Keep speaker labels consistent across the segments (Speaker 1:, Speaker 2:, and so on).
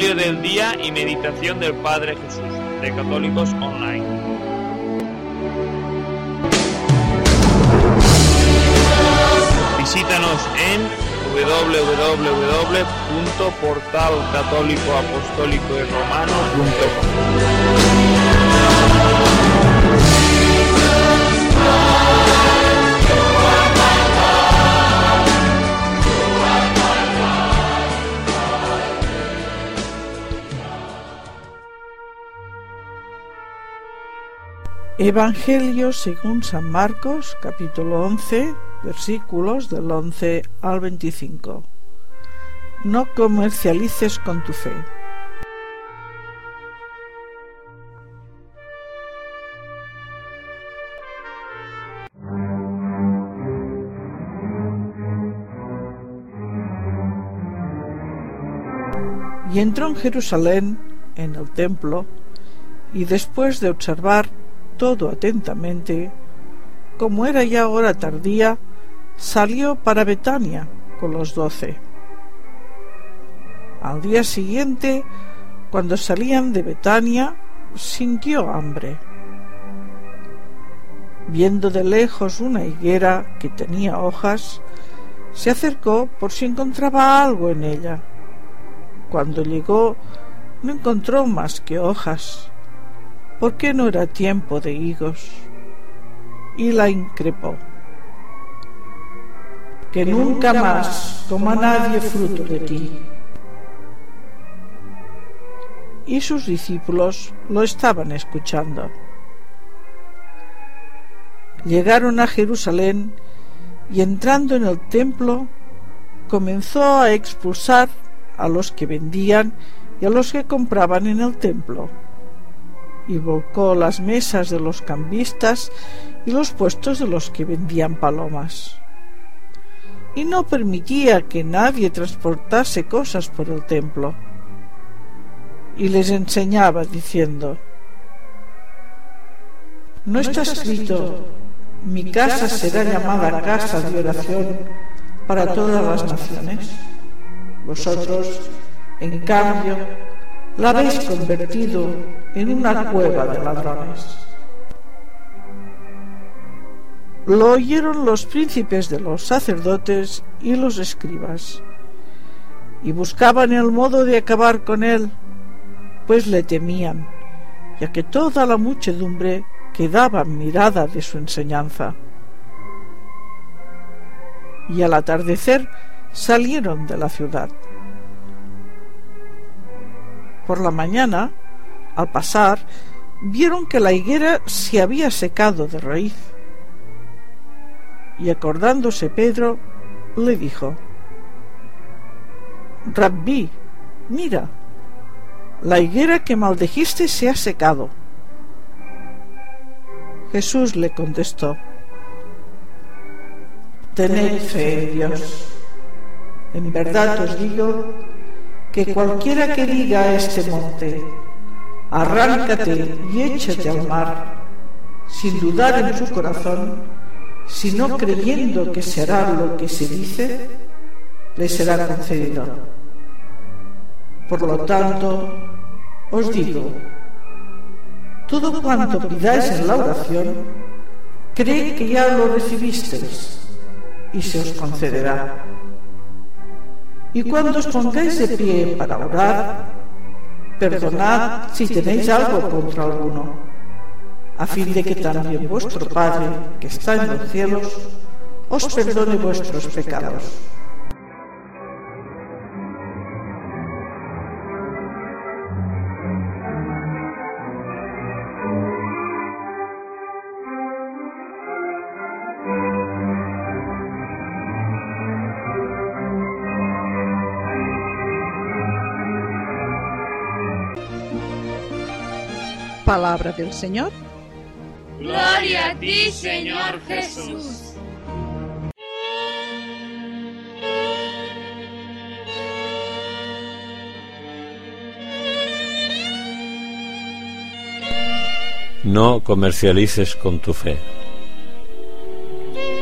Speaker 1: Evangelio del día y meditación del Padre Jesús, de Católicos Online. Visítanos en www.portalcatólicoapostólicoyromano.com.
Speaker 2: Evangelio según San Marcos, capítulo 11, versículos del 11 al 25. No comercialices con tu fe. Y entró en Jerusalén, en el templo, y después de observar todo atentamente, como era ya hora tardía, salió para Betania con los 12. Al día siguiente, cuando salían de Betania, sintió hambre. Viendo de lejos una higuera que tenía hojas, se acercó por si encontraba algo en ella. Cuando llegó, no encontró más que hojas, porque no era tiempo de higos, y la increpó: que nunca más coma nadie fruto de ti. Y sus discípulos lo estaban escuchando. Llegaron a Jerusalén y, entrando en el templo, comenzó a expulsar a los que vendían y a los que compraban en el templo, y volcó las mesas de los cambistas y los puestos de los que vendían palomas, y no permitía que nadie transportase cosas por el templo, y les enseñaba diciendo: ¿no está escrito: mi casa será llamada casa de oración para todas las naciones? Vosotros, en cambio, la habéis convertido en una cueva de ladrones. Lo oyeron los príncipes de los sacerdotes y los escribas, y buscaban el modo de acabar con él, pues le temían, ya que toda la muchedumbre quedaba admirada de su enseñanza. Y al atardecer salieron de la ciudad. Por la mañana, al pasar, vieron que la higuera se había secado de raíz. Y acordándose Pedro, le dijo: Rabbí, mira, la higuera que maldijiste se ha secado. Jesús le contestó: tened fe en Dios. En verdad os digo que cualquiera que diga a este monte: arráncate y échate al mar, sin dudar en su corazón, sino creyendo que se hará lo que se dice, le será concedido. Por lo tanto, os digo, todo cuanto pidáis en la oración, creed que ya lo recibisteis, y se os concederá. Y cuando os pongáis de pie para orar, perdonad si tenéis algo contra alguno, a fin de que también vuestro Padre, que está en los cielos, os perdone vuestros pecados.
Speaker 3: Palabra del Señor.
Speaker 4: Gloria a ti, Señor Jesús.
Speaker 5: No comercialices con tu fe.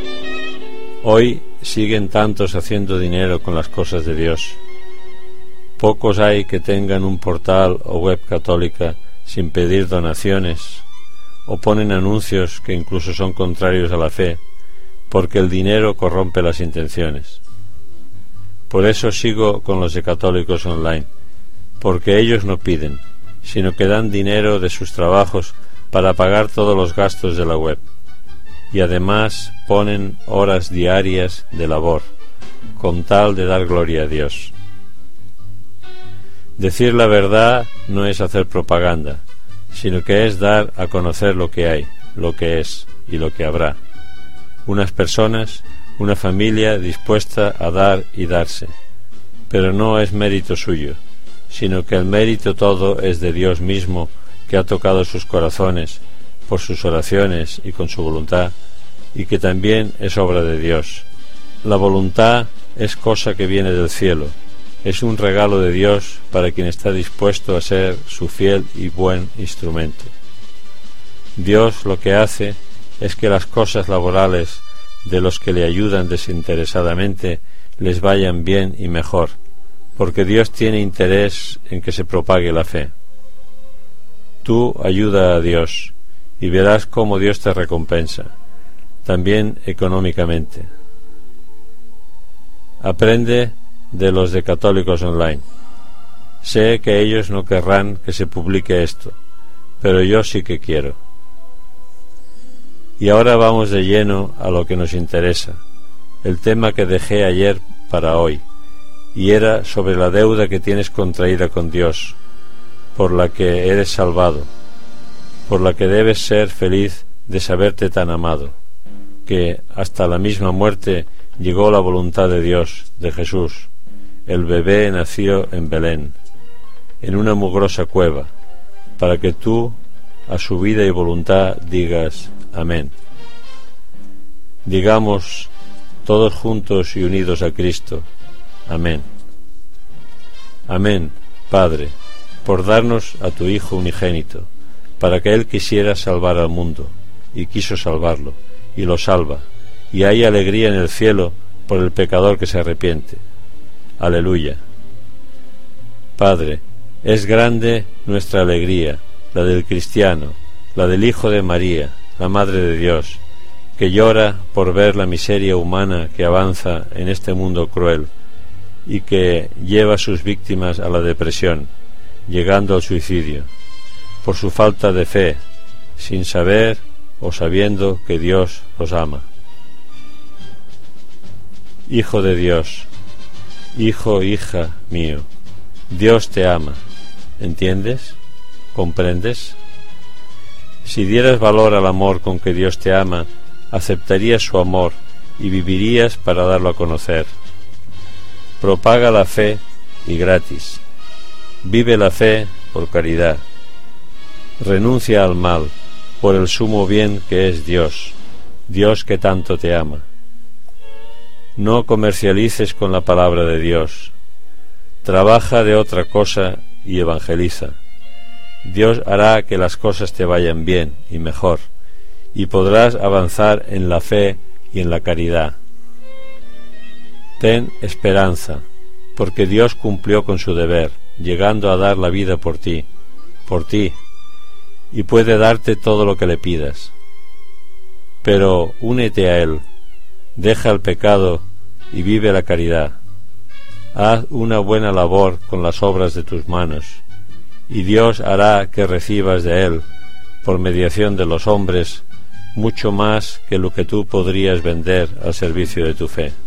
Speaker 5: Hoy siguen tantos haciendo dinero con las cosas de Dios, Pocos hay que tengan un portal o web católica sin pedir donaciones, o ponen anuncios que incluso son contrarios a la fe, porque el dinero corrompe las intenciones. Por eso sigo con los de Católicos Online, porque ellos no piden, sino que dan dinero de sus trabajos para pagar todos los gastos de la web, y además ponen horas diarias de labor, con tal de dar gloria a Dios. Decir la verdad no es hacer propaganda, sino que es dar a conocer lo que hay, lo que es y lo que habrá. Unas personas, una familia dispuesta a dar y darse, pero no es mérito suyo, sino que el mérito todo es de Dios mismo, que ha tocado sus corazones por sus oraciones y con su voluntad, y que también es obra de Dios. La voluntad es cosa que viene del cielo, es un regalo de Dios para quien está dispuesto a ser su fiel y buen instrumento. Dios lo que hace es que las cosas laborales de los que le ayudan desinteresadamente les vayan bien y mejor, porque Dios tiene interés en que se propague la fe. Tú ayuda a Dios y verás cómo Dios te recompensa, también económicamente. Aprende de los de Católicos Online. Sé que ellos no querrán que se publique esto, pero yo sí que quiero. Y ahora vamos de lleno a lo que nos interesa, el tema que dejé ayer para hoy, y era sobre la deuda que tienes contraída con Dios, por la que eres salvado, por la que debes ser feliz de saberte tan amado, que hasta la misma muerte llegó la voluntad de Dios, de Jesús. El bebé nació en Belén, en una mugrosa cueva, para que tú, a su vida y voluntad, digas amén. Digamos, todos juntos y unidos a Cristo, amén. Amén, Padre, por darnos a tu Hijo unigénito, para que Él quisiera salvar al mundo, y quiso salvarlo, y lo salva, y hay alegría en el cielo por el pecador que se arrepiente. Aleluya. Padre, es grande nuestra alegría, la del cristiano, la del Hijo de María, la Madre de Dios, que llora por ver la miseria humana que avanza en este mundo cruel y que lleva a sus víctimas a la depresión, llegando al suicidio, por su falta de fe, sin saber o sabiendo que Dios los ama. Hijo de Dios, hijo, hija mío, Dios te ama, ¿entiendes? ¿Comprendes? Si dieras valor al amor con que Dios te ama, aceptarías su amor y vivirías para darlo a conocer. Propaga la fe y gratis. Vive la fe por caridad. Renuncia al mal por el sumo bien que es Dios, Dios que tanto te ama. No comercialices con la palabra de Dios. Trabaja de otra cosa y evangeliza. Dios hará que las cosas te vayan bien y mejor, y podrás avanzar en la fe y en la caridad. Ten esperanza, porque Dios cumplió con su deber, llegando a dar la vida por ti, y puede darte todo lo que le pidas. Pero únete a Él, deja el pecado y vive la caridad. Haz una buena labor con las obras de tus manos, y Dios hará que recibas de Él, por mediación de los hombres, mucho más que lo que tú podrías vender al servicio de tu fe.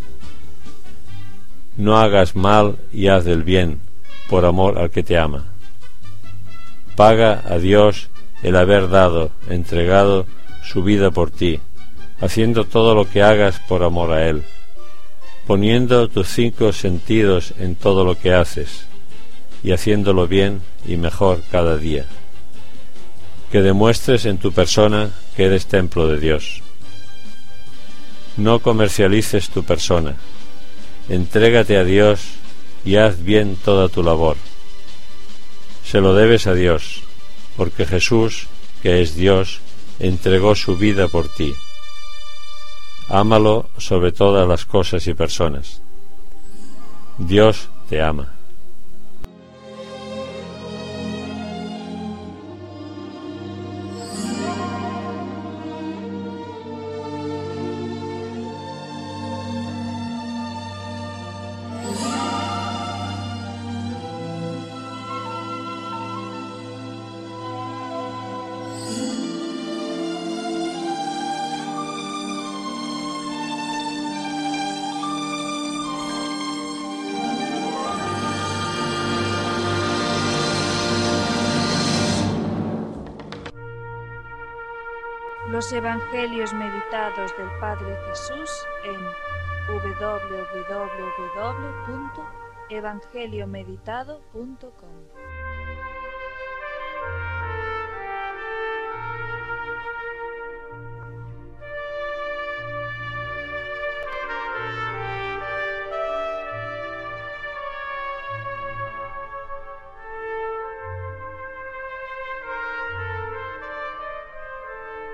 Speaker 5: No hagas mal y haz el bien, por amor al que te ama. Paga a Dios el haber dado, entregado su vida por ti, haciendo todo lo que hagas por amor a Él, poniendo tus 5 sentidos en todo lo que haces, y haciéndolo bien y mejor cada día. Que demuestres en tu persona que eres templo de Dios. No comercialices tu persona. Entrégate a Dios y haz bien toda tu labor. Se lo debes a Dios, porque Jesús, que es Dios, entregó su vida por ti. Ámalo sobre todas las cosas y personas. Dios te ama.
Speaker 6: los Evangelios meditados del Padre Jesús en www.evangeliomeditado.com.